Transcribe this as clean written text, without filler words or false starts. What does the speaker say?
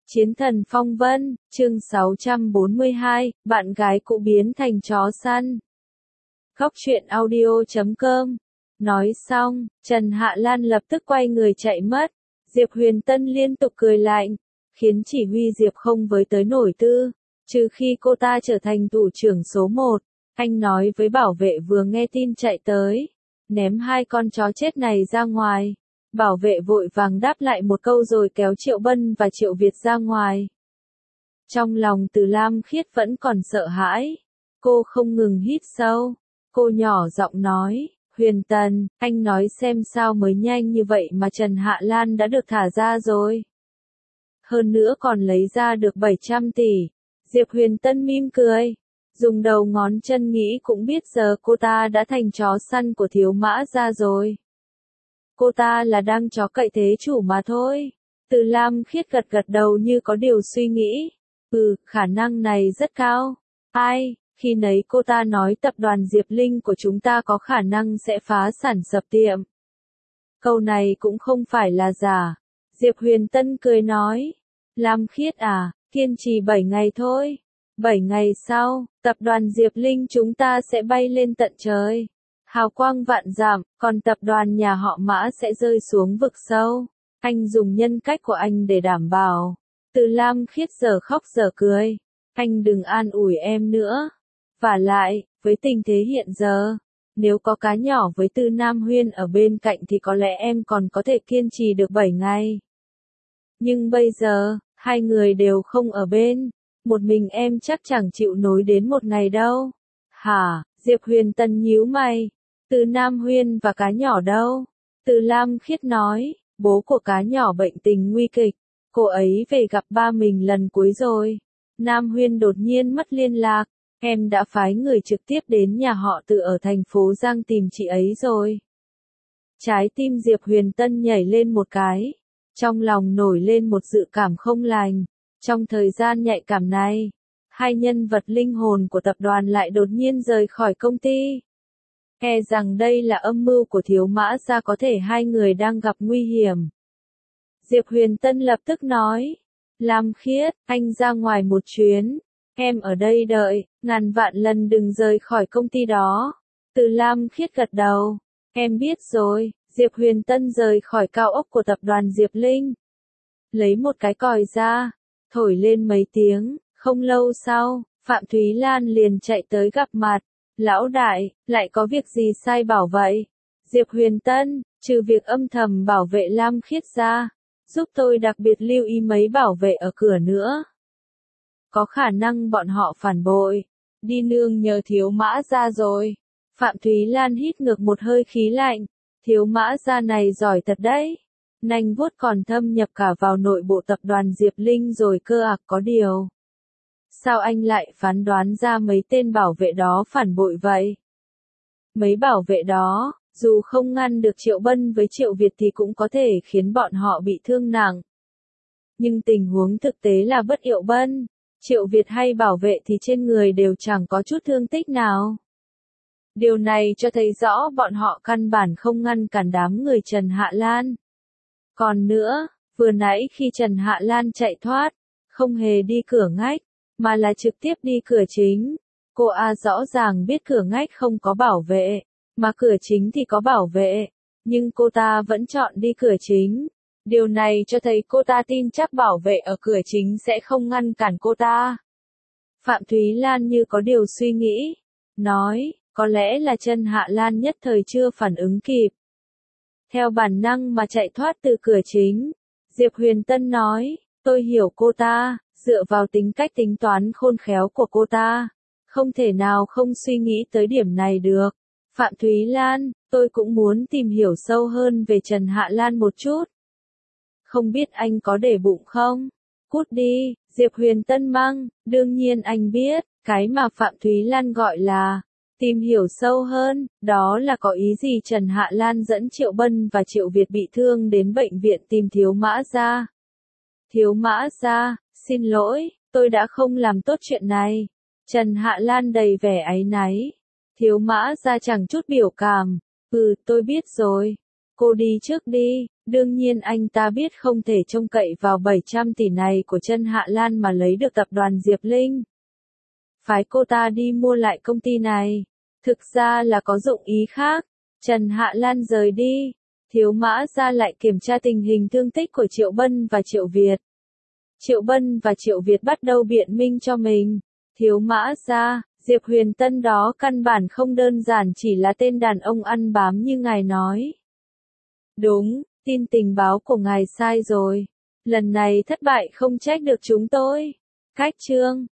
Chiến thần phong vân, chương 642, bạn gái cũ biến thành chó săn. Góc truyện audio.com. Nói xong, Trần Hạ Lan lập tức quay người chạy mất. Diệp Huyền Tân liên tục cười lạnh, khiến chỉ huy Diệp không với tới nổi tư, trừ khi cô ta trở thành thủ trưởng số 1. Anh nói với bảo vệ vừa nghe tin chạy tới, ném hai con chó chết này ra ngoài. Bảo vệ vội vàng đáp lại một câu rồi kéo Triệu Bân và Triệu Việt ra ngoài. Trong lòng Từ Lam Khiết vẫn còn sợ hãi. Cô không ngừng hít sâu. Cô nhỏ giọng nói, Huyền Tần, anh nói xem sao mới nhanh như vậy mà Trần Hạ Lan đã được thả ra rồi. Hơn nữa còn lấy ra được 700 tỷ. Diệp Huyền Tân mỉm cười. Dùng đầu ngón chân nghĩ cũng biết giờ cô ta đã thành chó săn của Thiếu Mã Gia rồi. Cô ta là đang chó cậy thế chủ mà thôi. Từ Lam Khiết gật gật đầu như có điều suy nghĩ. Khả năng này rất cao. Khi nấy cô ta nói tập đoàn Diệp Linh của chúng ta có khả năng sẽ phá sản sập tiệm. Câu này cũng không phải là giả. Diệp Huyền Tân cười nói. Lam Khiết à, kiên trì 7 ngày thôi. 7 ngày sau, tập đoàn Diệp Linh chúng ta sẽ bay lên tận trời. Hào quang vạn dặm, còn tập đoàn nhà họ Mã sẽ rơi xuống vực sâu. Anh dùng nhân cách của anh để đảm bảo. Từ Lam Khiết giờ khóc giờ cười. Anh đừng an ủi em nữa. Vả lại, với tình thế hiện giờ, nếu có cá nhỏ với Từ Nam Huyên ở bên cạnh thì có lẽ em còn có thể kiên trì được 7 ngày. Nhưng bây giờ, hai người đều không ở bên. Một mình em chắc chẳng chịu nối đến một ngày đâu. Hả? Diệp Huyền Tân nhíu mày. Từ Nam Huyên và cá nhỏ đâu? Từ Lam Khiết nói, bố của cá nhỏ bệnh tình nguy kịch. Cô ấy về gặp ba mình lần cuối rồi. Nam Huyên đột nhiên mất liên lạc. Em đã phái người trực tiếp đến nhà họ Từ ở thành phố Giang tìm chị ấy rồi. Trái tim Diệp Huyền Tân nhảy lên một cái. Trong lòng nổi lên một dự cảm không lành. Trong thời gian nhạy cảm này, hai nhân vật linh hồn của tập đoàn lại đột nhiên rời khỏi công ty. E rằng đây là âm mưu của Thiếu Mã Gia, có thể hai người đang gặp nguy hiểm. Diệp Huyền Tân lập tức nói, Lam Khiết, anh ra ngoài một chuyến, em ở đây đợi, ngàn vạn lần đừng rời khỏi công ty đó. Từ Lam Khiết gật đầu, em biết rồi. Diệp Huyền Tân rời khỏi cao ốc của tập đoàn Diệp Linh. Lấy một cái còi ra, thổi lên mấy tiếng, không lâu sau, Phạm Thúy Lan liền chạy tới gặp mặt. Lão đại, lại có việc gì sai bảo vậy? Diệp Huyền Tân, trừ việc âm thầm bảo vệ Lam Khiết ra, giúp tôi đặc biệt lưu ý mấy bảo vệ ở cửa nữa. Có khả năng bọn họ phản bội, đi nương nhờ Thiếu Mã Gia rồi. Phạm Thúy Lan hít ngược một hơi khí lạnh, Thiếu Mã Gia này giỏi thật đấy. Nanh vuốt còn thâm nhập cả vào nội bộ tập đoàn Diệp Linh rồi cơ có điều. Sao anh lại phán đoán ra mấy tên bảo vệ đó phản bội vậy? Mấy bảo vệ đó, dù không ngăn được Triệu Bân với Triệu Việt thì cũng có thể khiến bọn họ bị thương nặng. Nhưng tình huống thực tế là bất Triệu Bân, Triệu Việt hay bảo vệ thì trên người đều chẳng có chút thương tích nào. Điều này cho thấy rõ bọn họ căn bản không ngăn cản đám người Trần Hạ Lan. Còn nữa, vừa nãy khi Trần Hạ Lan chạy thoát, không hề đi cửa ngách, mà là trực tiếp đi cửa chính. Cô rõ ràng biết cửa ngách không có bảo vệ, mà cửa chính thì có bảo vệ, nhưng cô ta vẫn chọn đi cửa chính. Điều này cho thấy cô ta tin chắc bảo vệ ở cửa chính sẽ không ngăn cản cô ta. Phạm Thúy Lan như có điều suy nghĩ, nói, có lẽ là Trần Hạ Lan nhất thời chưa phản ứng kịp. Theo bản năng mà chạy thoát từ cửa chính. Diệp Huyền Tân nói, tôi hiểu cô ta, dựa vào tính cách tính toán khôn khéo của cô ta, không thể nào không suy nghĩ tới điểm này được. Phạm Thúy Lan, tôi cũng muốn tìm hiểu sâu hơn về Trần Hạ Lan một chút. Không biết anh có để bụng không? Cút đi, Diệp Huyền Tân mang, đương nhiên anh biết, cái mà Phạm Thúy Lan gọi là tìm hiểu sâu hơn, đó là có ý gì Trần Hạ Lan dẫn Triệu Bân và Triệu Việt bị thương đến bệnh viện tìm Thiếu Mã Gia. Thiếu Mã Gia, xin lỗi, tôi đã không làm tốt chuyện này. Trần Hạ Lan đầy vẻ áy náy. Thiếu Mã Gia chẳng chút biểu cảm. Tôi biết rồi. cô đi trước đi, đương nhiên anh ta biết không thể trông cậy vào 700 tỷ này của Trần Hạ Lan mà lấy được tập đoàn Diệp Linh. Phái cô ta đi mua lại công ty này, thực ra là có dụng ý khác. Trần Hạ Lan rời đi, Thiếu Mã Gia lại kiểm tra tình hình thương tích của Triệu Bân và Triệu Việt. Triệu Bân và Triệu Việt bắt đầu biện minh cho mình. Thiếu Mã Gia, Diệp Huyền Tân đó căn bản không đơn giản chỉ là tên đàn ông ăn bám như ngài nói. Đúng, tin tình báo của ngài sai rồi. Lần này thất bại không trách được chúng tôi. Cách chương